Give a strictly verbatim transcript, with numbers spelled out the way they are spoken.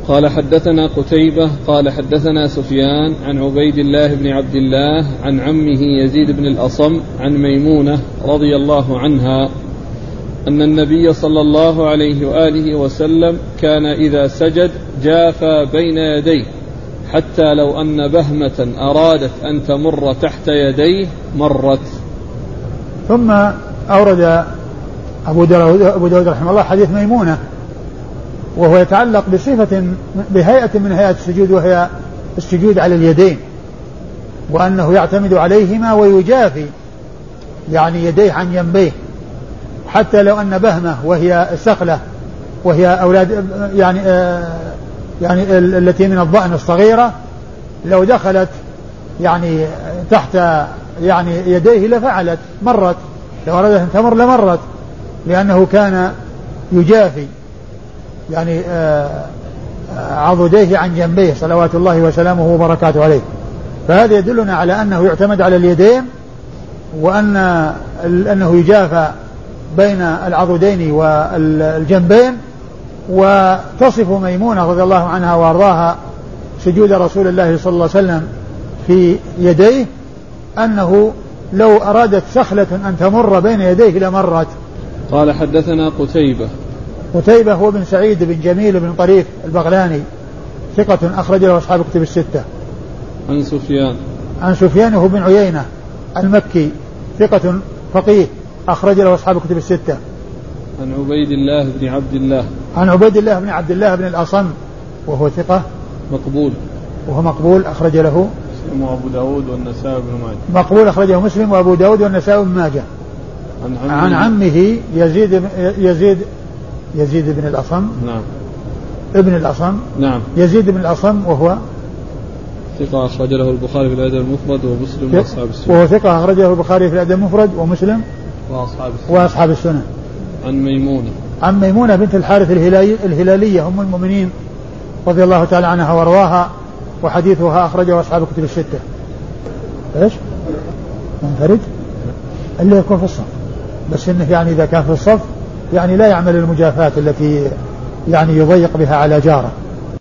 قال حدثنا قتيبة قال حدثنا سفيان عن عبيد الله بن عبد الله عن عمه يزيد بن الأصم عن ميمونة رضي الله عنها أن النبي صلى الله عليه وآله وسلم كان إذا سجد جافى بين يديه حتى لو أن بهمة أرادت أن تمر تحت يديه مرت. ثم أورد أبو داود, أبو داود رحمه الله حديث ميمونة وهو يتعلق بصفة بهيئة من هيئات السجود وهي السجود على اليدين وأنه يعتمد عليهما ويجافي يعني يديه عن جنبيه حتى لو أن بهمة وهي السقلة وهي أولاد يعني آه يعني التي من الضأن الصغيرة لو دخلت يعني تحت يعني يديه لفعلت مرت لو أرادت أن تمر لمرت لأنه كان يجافي يعني آه عضديه عن جنبيه صلوات الله وسلامه وبركاته عليه. فهذا يدلنا على أنه يعتمد على اليدين وأن أنه يجافى بين العضدين والجنبين. وتصف ميمونة رضي الله عنها وارضاها سجود رسول الله صلى الله عليه وسلم في يديه أنه لو أرادت سخلة أن تمر بين يديه لمرت. قال حدثنا قتيبة قتيبة هو بن سعيد بن جميل بن طريف البغلاني ثقة أخرج له أصحاب كتب الستة. عن سفيان عن سفيان هو بن عيينة المكي ثقة فقيه أخرج له أصحاب كتب الستة. عن عبيد الله بن عبد الله عن عبيد الله بن عبد الله بن الأصم وهو ثقة مقبول وهو مقبول أخرج له مسلم وأبو داود والنسائي بن ماجه. مقبول أخرجه مسلم وأبو داود والنسائي بن ماجه. عن عمه, عن عمه يزيد يزيد يزيد بن الأصم نعم ابن الأصم نعم يزيد بن الأصم وهو ثقة أخرج له البخاري في الأدب المفرد ومسلم وأصحاب السنن. وهو ثقة أخرجه البخاري في الأدب المفرد ومسلم وأصحاب السنن. وأصحاب السنن. عن ميمونة عن ميمونة بنت الحارث الهلالية أم المؤمنين رضي الله تعالى عنها وارضاها وحديثها أخرجه أصحاب كتب الستة. إيش؟ منفرد؟ اللي يكون في الصف بس إنه يعني إذا كان في الصف يعني لا يعمل المجافات التي يعني يضيق بها على جاره.